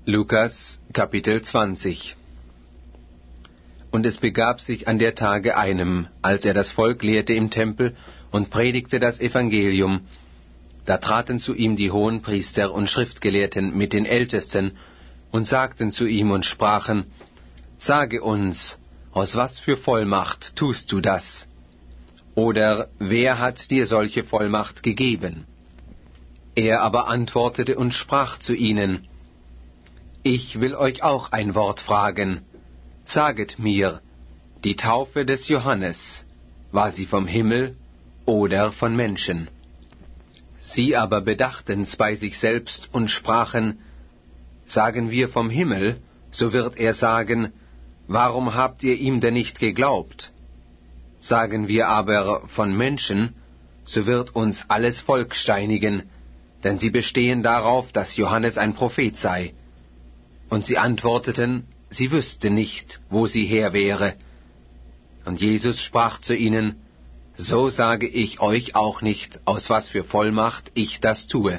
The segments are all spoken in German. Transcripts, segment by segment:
Lukas, Kapitel 20. Und es begab sich an der Tage einem, als er das Volk lehrte im Tempel und predigte das Evangelium, da traten zu ihm die Hohenpriester und Schriftgelehrten mit den Ältesten und sagten zu ihm und sprachen: Sage uns, aus was für Vollmacht tust du das? Oder wer hat dir solche Vollmacht gegeben? Er aber antwortete und sprach zu ihnen: Ich will euch auch ein Wort fragen. Saget mir, die Taufe des Johannes, war sie vom Himmel oder von Menschen? Sie aber bedachten's bei sich selbst und sprachen: Sagen wir vom Himmel, so wird er sagen: Warum habt ihr ihm denn nicht geglaubt? Sagen wir aber von Menschen, so wird uns alles Volk steinigen, denn sie bestehen darauf, dass Johannes ein Prophet sei. Und sie antworteten, sie wüsste nicht, wo sie her wäre. Und Jesus sprach zu ihnen: So sage ich euch auch nicht, aus was für Vollmacht ich das tue.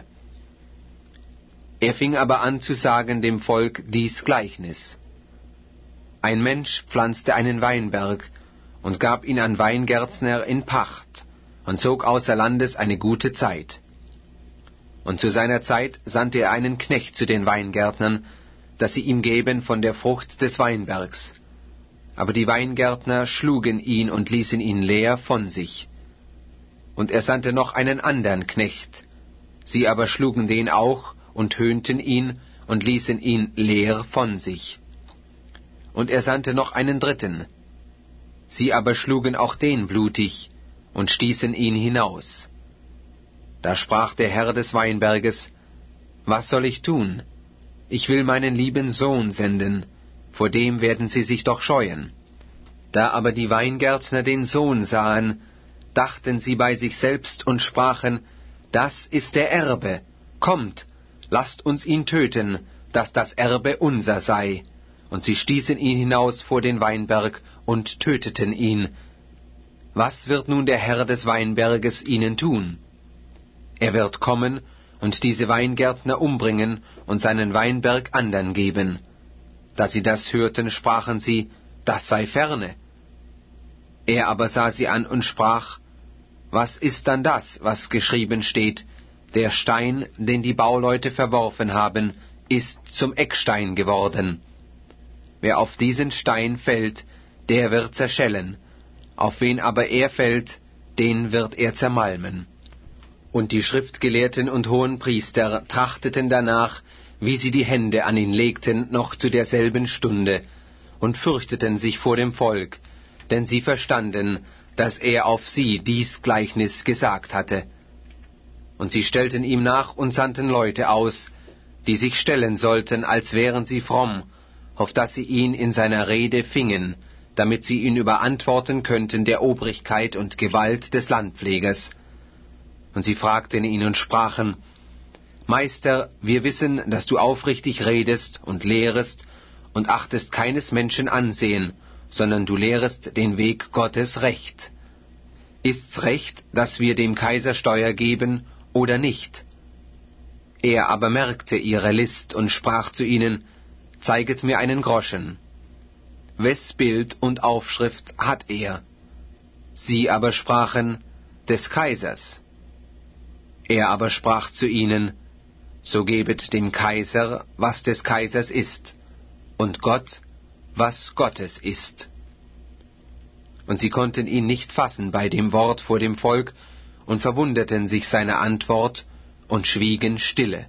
Er fing aber an zu sagen dem Volk dies Gleichnis: Ein Mensch pflanzte einen Weinberg und gab ihn an Weingärtner in Pacht und zog außer Landes eine gute Zeit. Und zu seiner Zeit sandte er einen Knecht zu den Weingärtnern, dass sie ihm geben von der Frucht des Weinbergs. Aber die Weingärtner schlugen ihn und ließen ihn leer von sich. Und er sandte noch einen andern Knecht. Sie aber schlugen den auch und höhnten ihn und ließen ihn leer von sich. Und er sandte noch einen dritten. Sie aber schlugen auch den blutig und stießen ihn hinaus. Da sprach der Herr des Weinberges: Was soll ich tun? Ich will meinen lieben Sohn senden, vor dem werden sie sich doch scheuen. Da aber die Weingärtner den Sohn sahen, dachten sie bei sich selbst und sprachen: Das ist der Erbe, kommt, lasst uns ihn töten, dass das Erbe unser sei. Und sie stießen ihn hinaus vor den Weinberg und töteten ihn. Was wird nun der Herr des Weinberges ihnen tun? Er wird kommen und diese Weingärtner umbringen und seinen Weinberg andern geben. Da sie das hörten, sprachen sie: Das sei ferne. Er aber sah sie an und sprach: Was ist dann das, was geschrieben steht? Der Stein, den die Bauleute verworfen haben, ist zum Eckstein geworden. Wer auf diesen Stein fällt, der wird zerschellen. Auf wen aber er fällt, den wird er zermalmen. Und die Schriftgelehrten und Hohenpriester trachteten danach, wie sie die Hände an ihn legten, noch zu derselben Stunde, und fürchteten sich vor dem Volk, denn sie verstanden, dass er auf sie dies Gleichnis gesagt hatte. Und sie stellten ihm nach und sandten Leute aus, die sich stellen sollten, als wären sie fromm, auf dass sie ihn in seiner Rede fingen, damit sie ihn überantworten könnten der Obrigkeit und Gewalt des Landpflegers. Und sie fragten ihn und sprachen: Meister, wir wissen, dass du aufrichtig redest und lehrest und achtest keines Menschen Ansehen, sondern du lehrest den Weg Gottes recht. Ist's recht, dass wir dem Kaiser Steuer geben oder nicht? Er aber merkte ihre List und sprach zu ihnen: Zeiget mir einen Groschen. Wes Bild und Aufschrift hat er? Sie aber sprachen: Des Kaisers. Er aber sprach zu ihnen: So gebet dem Kaiser, was des Kaisers ist, und Gott, was Gottes ist. Und sie konnten ihn nicht fassen bei dem Wort vor dem Volk und verwunderten sich seiner Antwort und schwiegen stille.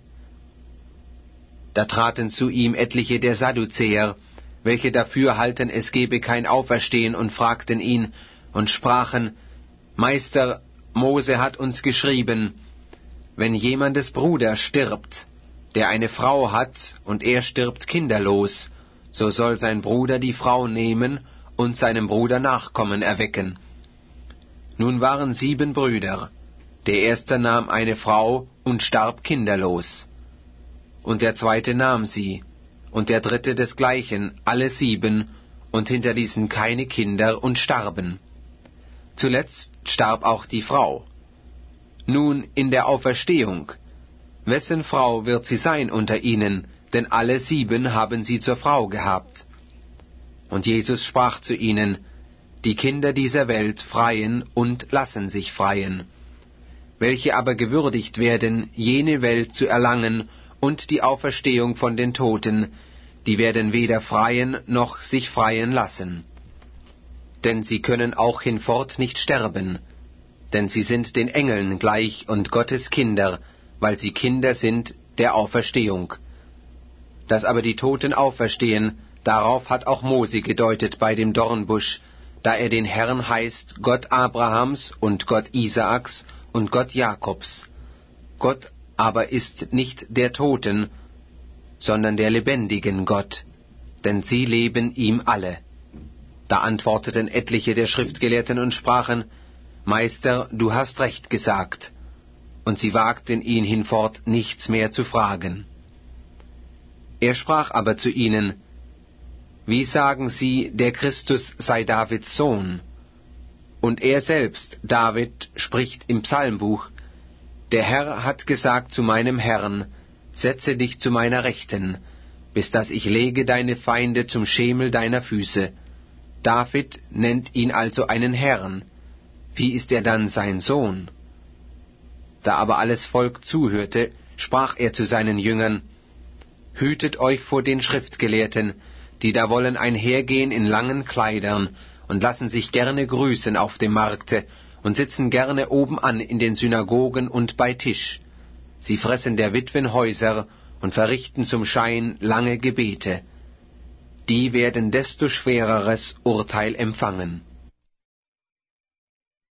Da traten zu ihm etliche der Sadduzäer, welche dafür halten, es gebe kein Auferstehen, und fragten ihn und sprachen: Meister, Mose hat uns geschrieben, wenn jemandes Bruder stirbt, der eine Frau hat, und er stirbt kinderlos, so soll sein Bruder die Frau nehmen und seinem Bruder Nachkommen erwecken. Nun waren 7 Brüder. Der erste nahm eine Frau und starb kinderlos. Und der zweite nahm sie, und der dritte desgleichen, alle 7, und hinterließen keine Kinder und starben. Zuletzt starb auch die Frau. Nun in der Auferstehung, wessen Frau wird sie sein unter ihnen, denn alle 7 haben sie zur Frau gehabt. Und Jesus sprach zu ihnen, die Kinder dieser Welt freien und lassen sich freien. Welche aber gewürdigt werden, jene Welt zu erlangen und die Auferstehung von den Toten, die werden weder freien noch sich freien lassen. Denn sie können auch hinfort nicht sterben, denn sie sind den Engeln gleich und Gottes Kinder, weil sie Kinder sind der Auferstehung. Dass aber die Toten auferstehen, darauf hat auch Mose gedeutet bei dem Dornbusch, da er den Herrn heißt, Gott Abrahams und Gott Isaaks und Gott Jakobs. Gott aber ist nicht der Toten, sondern der lebendigen Gott, denn sie leben ihm alle. Da antworteten etliche der Schriftgelehrten und sprachen, Meister, du hast recht gesagt. Und sie wagten ihn hinfort nichts mehr zu fragen. Er sprach aber zu ihnen, wie sagen Sie, der Christus sei Davids Sohn? Und er selbst, David, spricht im Psalmbuch, der Herr hat gesagt zu meinem Herrn, setze dich zu meiner Rechten, bis dass ich lege deine Feinde zum Schemel deiner Füße. David nennt ihn also einen Herrn. Wie ist er dann sein Sohn? Da aber alles Volk zuhörte, sprach er zu seinen Jüngern, hütet euch vor den Schriftgelehrten, die da wollen einhergehen in langen Kleidern und lassen sich gerne grüßen auf dem Markte und sitzen gerne obenan in den Synagogen und bei Tisch. Sie fressen der Witwen Häuser und verrichten zum Schein lange Gebete. Die werden desto schwereres Urteil empfangen.